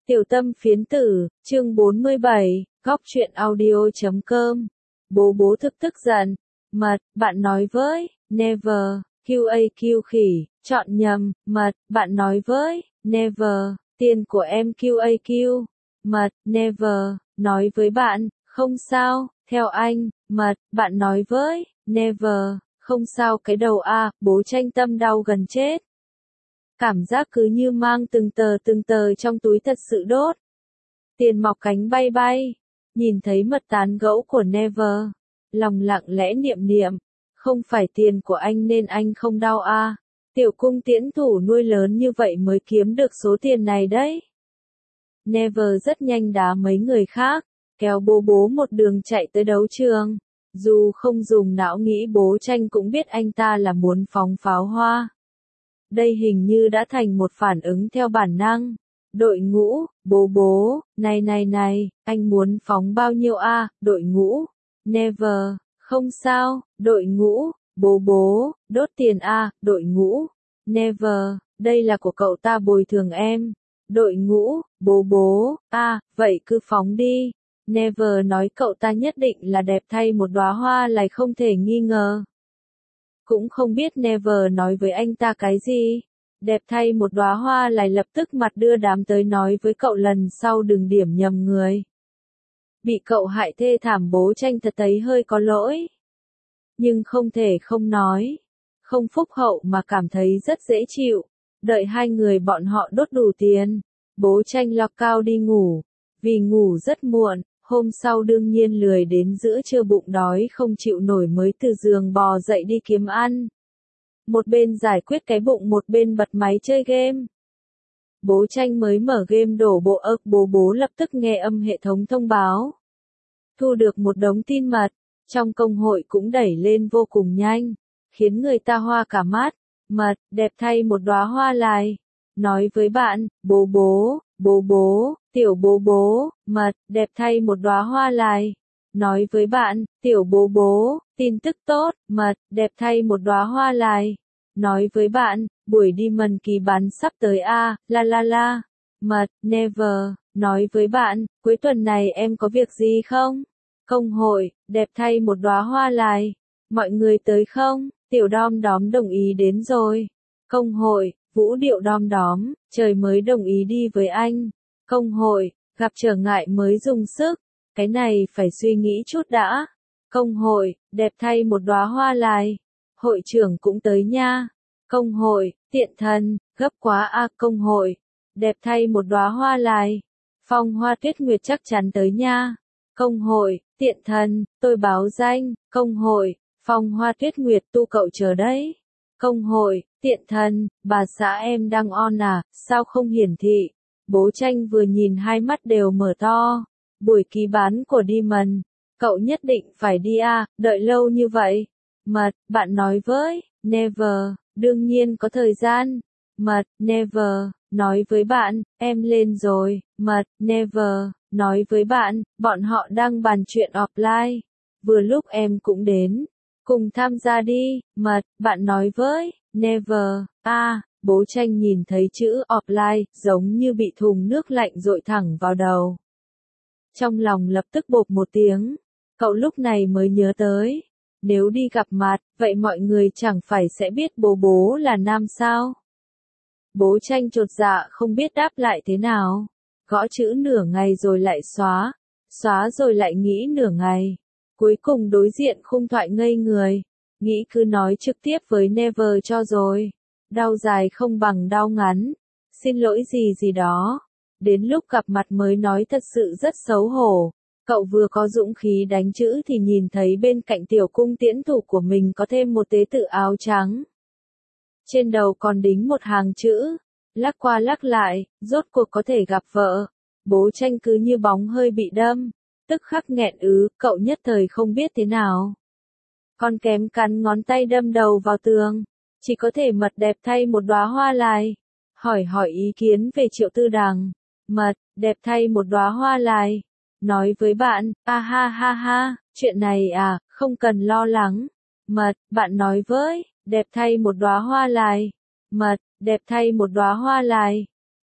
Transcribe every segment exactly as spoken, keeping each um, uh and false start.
Tiểu tâm phiến tử, chương bốn mươi bảy, góc truyện audio chấm com. Bố bố thực tức giận. Mật, bạn nói với, never, quy a quy khỉ, chọn nhầm, mật, bạn nói với, never, tiền của em quy a quy, mật, never, nói với bạn, không sao, theo anh, mật, bạn nói với, never, không sao cái đầu a, bố tranh tâm đau gần chết. Cảm giác cứ như mang từng tờ từng tờ trong túi thật sự đốt. Tiền mọc cánh bay bay, nhìn thấy mật tán gẫu của Never, lòng lặng lẽ niệm niệm, không phải tiền của anh nên anh không đau a. Tiểu cung tiễn thủ nuôi lớn như vậy mới kiếm được số tiền này đấy. Never rất nhanh đá mấy người khác, kéo bố bố một đường chạy tới đấu trường. Dù không dùng não nghĩ bố tranh cũng biết anh ta là muốn phóng pháo hoa. Đây hình như đã thành một phản ứng theo bản năng. Đội ngũ, bố bố, này này này, anh muốn phóng bao nhiêu a? À? Đội ngũ, never, không sao, đội ngũ, bố bố, đốt tiền a? À? Đội ngũ, never, đây là của cậu ta bồi thường em. Đội ngũ, bố bố, a, à, vậy cứ phóng đi. Never nói cậu ta nhất định là đẹp thay một đóa hoa lại không thể nghi ngờ. Cũng không biết Never nói với anh ta cái gì. Đẹp thay một đóa hoa lại lập tức mặt đưa đám tới nói với cậu lần sau đừng điểm nhầm người. Bị cậu hại thê thảm bố tranh thật thấy hơi có lỗi. Nhưng không thể không nói. Không phúc hậu mà cảm thấy rất dễ chịu. Đợi hai người bọn họ đốt đủ tiền. Bố tranh lọc cao đi ngủ. Vì ngủ rất muộn. Hôm sau đương nhiên lười đến giữa trưa bụng đói không chịu nổi mới từ giường bò dậy đi kiếm ăn. Một bên giải quyết cái bụng một bên bật máy chơi game. Bố tranh mới mở game đổ bộ ức bố bố lập tức nghe âm hệ thống thông báo. Thu được một đống tin mật, trong công hội cũng đẩy lên vô cùng nhanh, khiến người ta hoa cả mắt. Mật, đẹp thay một đóa hoa lại. Nói với bạn, bố bố, bố bố, tiểu bố bố, mật, đẹp thay một đóa hoa lại. Nói với bạn, tiểu bố bố, tin tức tốt, mật, đẹp thay một đóa hoa lại. Nói với bạn, buổi đi mần kỳ bán sắp tới a, à, la la la. Mật, never, nói với bạn, cuối tuần này em có việc gì không? Công hội, đẹp thay một đóa hoa lại. Mọi người tới không? Tiểu đom đóm đồng ý đến rồi. Công hội, vũ điệu đom đóm, trời mới đồng ý đi với anh. Công hội, gặp trở ngại mới dùng sức. Cái này phải suy nghĩ chút đã. Công hội, đẹp thay một đóa hoa lại. Hội trưởng cũng tới nha. Công hội, tiện thần, gấp quá a. À, công hội, đẹp thay một đóa hoa lại. Phong Hoa Tuyết Nguyệt chắc chắn tới nha. Công hội, tiện thần, tôi báo danh. Công hội, Phong Hoa Tuyết Nguyệt tu cậu chờ đấy. Công hội, tiện thần, bà xã em đang on à, sao không hiển thị? Bố tranh vừa nhìn hai mắt đều mở to. Buổi ký bán của Demon, cậu nhất định phải đi à, đợi lâu như vậy. Mật, bạn nói với, never, đương nhiên có thời gian. Mật, never, nói với bạn, em lên rồi. Mật, never, nói với bạn, bọn họ đang bàn chuyện offline. Vừa lúc em cũng đến. Cùng tham gia đi. Mật, bạn nói với, never, a, à, bố tranh nhìn thấy chữ offline, giống như bị thùng nước lạnh dội thẳng vào đầu. Trong lòng lập tức bộp một tiếng, cậu lúc này mới nhớ tới. Nếu đi gặp mặt, vậy mọi người chẳng phải sẽ biết bố bố là nam sao? Bố tranh chột dạ không biết đáp lại thế nào. Gõ chữ nửa ngày rồi lại xóa. Xóa rồi lại nghĩ nửa ngày. Cuối cùng đối diện khung thoại ngây người. Nghĩ cứ nói trực tiếp với Never cho rồi. Đau dài không bằng đau ngắn. Xin lỗi gì gì đó. Đến lúc gặp mặt mới nói thật sự rất xấu hổ. Cậu vừa có dũng khí đánh chữ thì nhìn thấy bên cạnh tiểu cung tiễn thủ của mình có thêm một tế tự áo trắng. Trên đầu còn đính một hàng chữ. Lắc qua lắc lại, rốt cuộc có thể gặp vợ. Bố tranh cứ như bóng hơi bị đâm. Tức khắc nghẹn ứ, cậu nhất thời không biết thế nào. Còn kém cắn ngón tay đâm đầu vào tường. Chỉ có thể mật đẹp thay một đóa hoa lại. Hỏi hỏi ý kiến về Triệu Tư Đằng. Mật, đẹp thay một đóa hoa lại. Nói với bạn, a ha ha ha, chuyện này à, không cần lo lắng. Mật, bạn nói với, đẹp thay một đóa hoa lại. Mật, đẹp thay một đóa hoa lại.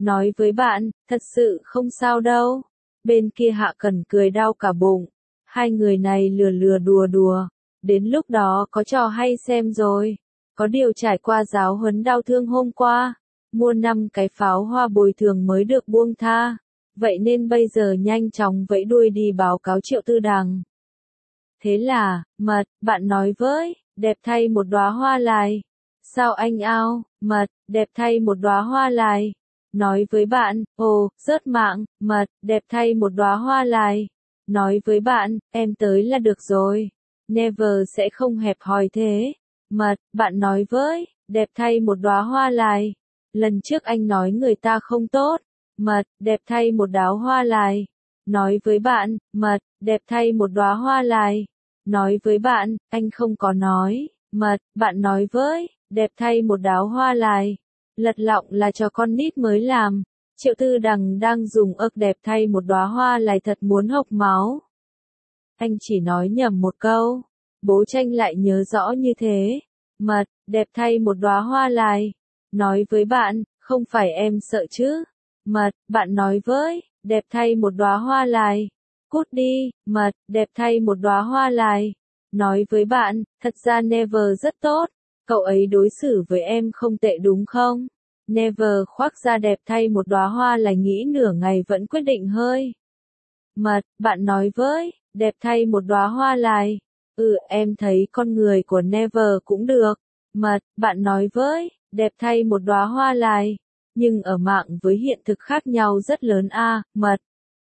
nói với bạn, thật sự không sao đâu. Bên kia Hạ Cần cười đau cả bụng. Hai người này lừa lừa đùa đùa. Đến lúc đó có trò hay xem rồi. Có điều trải qua giáo huấn đau thương hôm qua. Mua năm cái pháo hoa bồi thường mới được buông tha. Vậy nên bây giờ nhanh chóng vẫy đuôi đi báo cáo Triệu Tư Đằng. Thế là, Mật, bạn nói với, đẹp thay một đóa hoa lại. Sao anh ao, Mật, đẹp thay một đóa hoa lại. Nói với bạn, ồ, rớt mạng, Mật, đẹp thay một đóa hoa lại. Nói với bạn, em tới là được rồi. Never sẽ không hẹp hòi thế. Mật, bạn nói với, đẹp thay một đóa hoa lại. Lần trước anh nói người ta không tốt. Mật, đẹp thay một đóa hoa lại. Nói với bạn, Mật, đẹp thay một đóa hoa lại. Nói với bạn, anh không có nói. Mật, bạn nói với, đẹp thay một đóa hoa lại. Lật lọng là cho con nít mới làm. Triệu Tư Đằng đang dùng ức đẹp thay một đóa hoa lại thật muốn hộc máu. Anh chỉ nói nhầm một câu. Bố Tranh lại nhớ rõ như thế. Mật, đẹp thay một đóa hoa lại. Nói với bạn, không phải em sợ chứ. Mật, bạn nói với, đẹp thay một đóa hoa lại. Cút đi, Mật, đẹp thay một đóa hoa lại. Nói với bạn, thật ra Never rất tốt. Cậu ấy đối xử với em không tệ đúng không? Never khoác ra đẹp thay một đóa hoa lại nghĩ nửa ngày vẫn quyết định hơi. Mật, bạn nói với, đẹp thay một đóa hoa lại. Ừ, em thấy con người của Never cũng được. Mật, bạn nói với, đẹp thay một đóa hoa lại. Nhưng ở mạng với hiện thực khác nhau rất lớn a, à, Mật.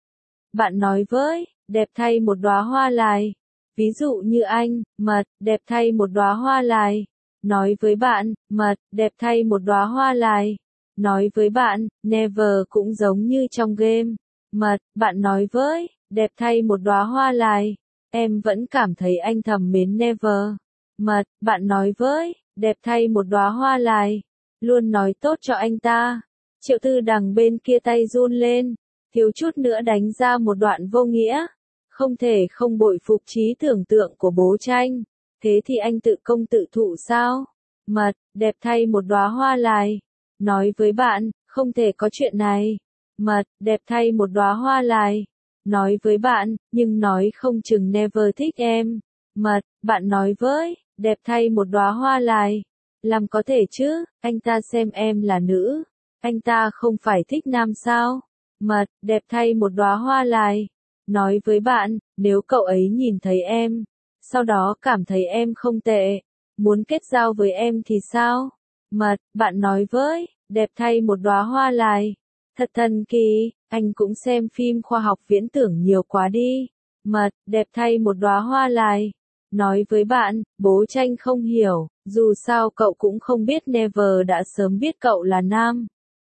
Bạn nói với, đẹp thay một đóa hoa lại. Ví dụ như anh, Mật, đẹp thay một đóa hoa lại. Nói với bạn, Mật, đẹp thay một đóa hoa lại. Nói với bạn, Never cũng giống như trong game. Mật, bạn nói với, đẹp thay một đóa hoa lại. Em vẫn cảm thấy anh thầm mến Never. Mật, bạn nói với, đẹp thay một đóa hoa lại. Luôn nói tốt cho anh ta. Triệu Tư Đằng bên kia tay run lên. Thiếu chút nữa đánh ra một đoạn vô nghĩa. Không thể không bội phục trí tưởng tượng của bố Tranh. Thế thì anh tự công tự thụ sao? Mật, đẹp thay một đóa hoa lại. Nói với bạn, không thể có chuyện này. Mật, đẹp thay một đóa hoa lại. Nói với bạn, nhưng nói không chừng Never thích em. Mật, bạn nói với, đẹp thay một đóa hoa lại. Làm có thể chứ, anh ta xem em là nữ. Anh ta không phải thích nam sao? Mật, đẹp thay một đóa hoa lại. Nói với bạn, nếu cậu ấy nhìn thấy em, sau đó cảm thấy em không tệ, muốn kết giao với em thì sao? Mật, bạn nói với, đẹp thay một đóa hoa lại. Thật thần kỳ, anh cũng xem phim khoa học viễn tưởng nhiều quá đi. Mật, đẹp thay một đóa hoa lại. Nói với bạn, bố Tranh không hiểu, dù sao cậu cũng không biết Never đã sớm biết cậu là nam.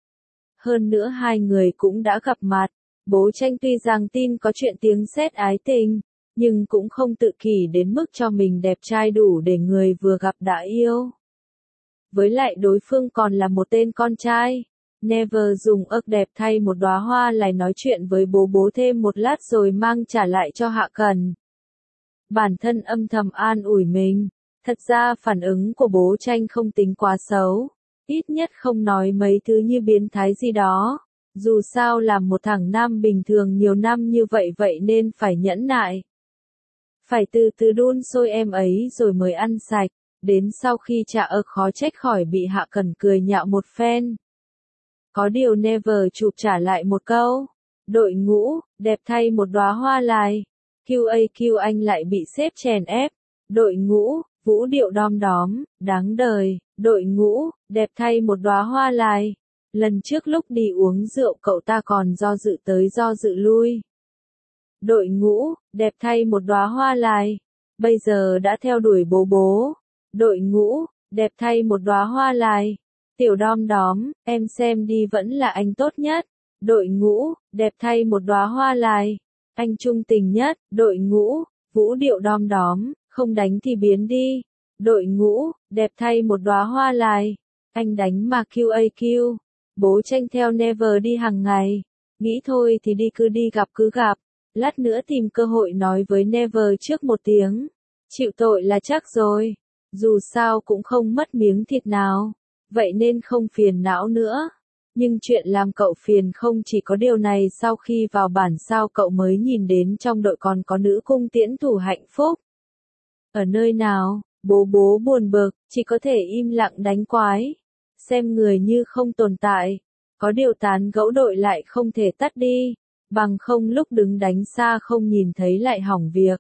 Hơn nữa hai người cũng đã gặp mặt. Bố Tranh tuy rằng tin có chuyện tiếng sét ái tình, nhưng cũng không tự kỷ đến mức cho mình đẹp trai đủ để người vừa gặp đã yêu. Với lại đối phương còn là một tên con trai. Never dùng ức đẹp thay một đóa hoa lại nói chuyện với bố bố thêm một lát rồi mang trả lại cho Hạ Cần. Bản thân âm thầm an ủi mình. Thật ra phản ứng của bố Tranh không tính quá xấu. Ít nhất không nói mấy thứ như biến thái gì đó. Dù sao là một thằng nam bình thường nhiều năm như vậy vậy nên phải nhẫn nại. Phải từ từ đun sôi em ấy rồi mới ăn sạch. Đến sau khi trả ức khó trách khỏi bị Hạ Cần cười nhạo một phen. Có điều Never chụp trả lại một câu. Đội ngũ, đẹp thay một đóa hoa lại. quy a quy anh lại bị sếp chèn ép. Đội ngũ, vũ điệu đom đóm, đáng đời. Đội ngũ, đẹp thay một đóa hoa lại. Lần trước lúc đi uống rượu cậu ta còn do dự tới do dự lui. Đội ngũ, đẹp thay một đóa hoa lại. Bây giờ đã theo đuổi bố bố. Đội ngũ, đẹp thay một đóa hoa lại. Tiểu đom đóm, em xem đi vẫn là anh tốt nhất. Đội ngũ, đẹp thay một đóa hoa lại. Anh trung tình nhất. Đội ngũ, vũ điệu đom đóm, không đánh thì biến đi. Đội ngũ, đẹp thay một đóa hoa lại. Anh đánh mà quy a quy. Bố Tranh theo Never đi hàng ngày. Nghĩ thôi thì đi cứ đi gặp cứ gặp. Lát nữa tìm cơ hội nói với Never trước một tiếng. Chịu tội là chắc rồi. Dù sao cũng không mất miếng thịt nào. Vậy nên không phiền não nữa. Nhưng chuyện làm cậu phiền không chỉ có điều này, sau khi vào bản sao cậu mới nhìn đến trong đội còn có nữ cung tiễn thủ hạnh phúc. Ở nơi nào, bố bố buồn bực, chỉ có thể im lặng đánh quái. Xem người như không tồn tại. Có điều tán gẫu đội lại không thể tắt đi. Bằng không lúc đứng đánh xa không nhìn thấy lại hỏng việc.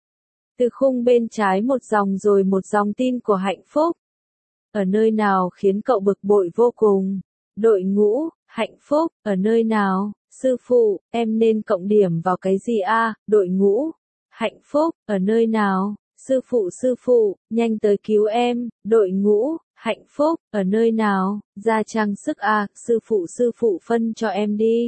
Từ khung bên trái một dòng rồi một dòng tin của hạnh phúc. Ở nơi nào khiến cậu bực bội vô cùng. Đội ngũ, hạnh phúc, ở nơi nào, sư phụ, em nên cộng điểm vào cái gì a? À? Đội ngũ, hạnh phúc, ở nơi nào, sư phụ sư phụ, nhanh tới cứu em, đội ngũ, hạnh phúc, ở nơi nào, ra trang sức a, à? Sư phụ sư phụ phân cho em đi.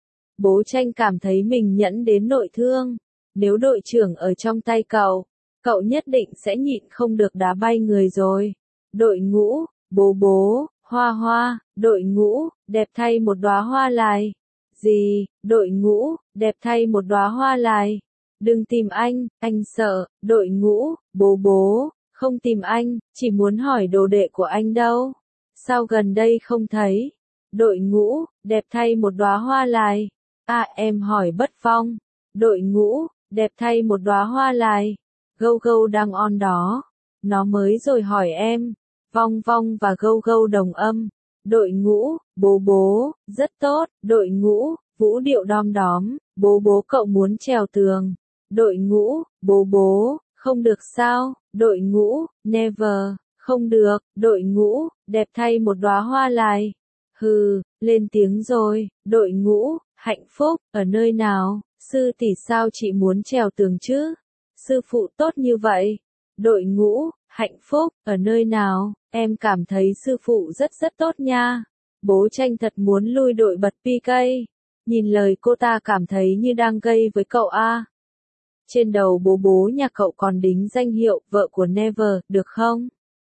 Bố Tranh cảm thấy mình nhẫn đến nội thương, nếu đội trưởng ở trong tay cậu, cậu nhất định sẽ nhịn không được đá bay người rồi. Đội ngũ, bố bố, hoa hoa, đội ngũ, đẹp thay một đóa hoa lại. Gì, đội ngũ, đẹp thay một đóa hoa lại. Đừng tìm anh, anh sợ, đội ngũ, bố bố, không tìm anh, chỉ muốn hỏi đồ đệ của anh đâu. Sao gần đây không thấy? Đội ngũ, đẹp thay một đóa hoa lại. À em hỏi Bất Phong. Đội ngũ, đẹp thay một đóa hoa lại. Gâu gâu đang on đó. Nó mới rồi hỏi em. Vong Vong và Gâu Gâu đồng âm. Đội ngũ, bố bố, rất tốt. Đội ngũ, vũ điệu đom đóm. Bố bố cậu muốn trèo tường. Đội ngũ, bố bố, không được sao. Đội ngũ, never, không được. Đội ngũ, đẹp thay một đóa hoa lại. Hừ, lên tiếng rồi. Đội ngũ, hạnh phúc, ở nơi nào? Sư tỷ sao chị muốn trèo tường chứ? Sư phụ tốt như vậy. Đội ngũ, hạnh phúc, ở nơi nào? Em cảm thấy sư phụ rất rất tốt nha. Bố Tranh thật muốn lui đội bật pê ca. Nhìn lời cô ta cảm thấy như đang gây với cậu a. À. Trên đầu bố bố nhà cậu còn đính danh hiệu vợ của Never, được không?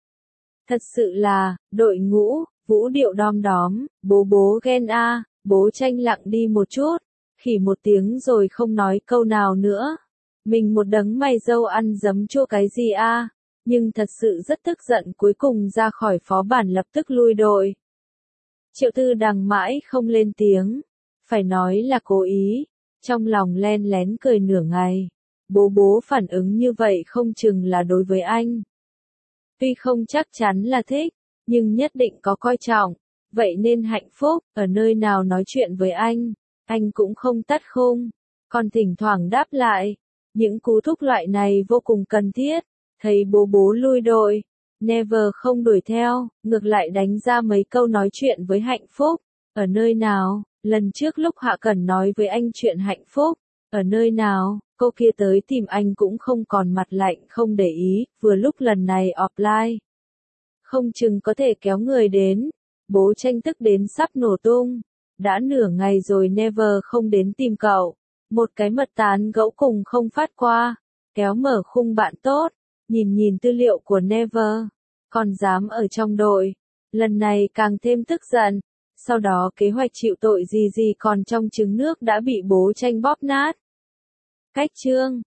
Thật sự là, đội ngũ, vũ điệu đom đóm, bố bố ghen a. À. Bố Tranh lặng đi một chút, khỉ một tiếng rồi không nói câu nào nữa. Mình một đấng mày râu ăn giấm chua cái gì a? À? Nhưng thật sự rất tức giận, cuối cùng ra khỏi phó bản lập tức lui đội. Triệu Tư Đằng mãi không lên tiếng, phải nói là cố ý, trong lòng len lén cười nửa ngày. Bố bố phản ứng như vậy không chừng là đối với anh. Tuy không chắc chắn là thích, nhưng nhất định có coi trọng, vậy nên hạnh phúc, ở nơi nào nói chuyện với anh, anh cũng không tắt khung, còn thỉnh thoảng đáp lại. Những cú thúc loại này vô cùng cần thiết. Thấy bố bố lui đội, Never không đuổi theo, ngược lại đánh ra mấy câu nói chuyện với hạnh phúc. Ở nơi nào, lần trước lúc Hạ Cẩn nói với anh chuyện hạnh phúc, ở nơi nào, cô kia tới tìm anh cũng không còn mặt lạnh không để ý, vừa lúc lần này offline. Không chừng có thể kéo người đến, bố Tranh tức đến sắp nổ tung. Đã nửa ngày rồi Never không đến tìm cậu, một cái mật tán gẫu cùng không phát qua, kéo mở khung bạn tốt. Nhìn nhìn tư liệu của Never, còn dám ở trong đội, lần này càng thêm tức giận, sau đó kế hoạch chịu tội gì gì còn trong trứng nước đã bị bố Tranh bóp nát. Cách chương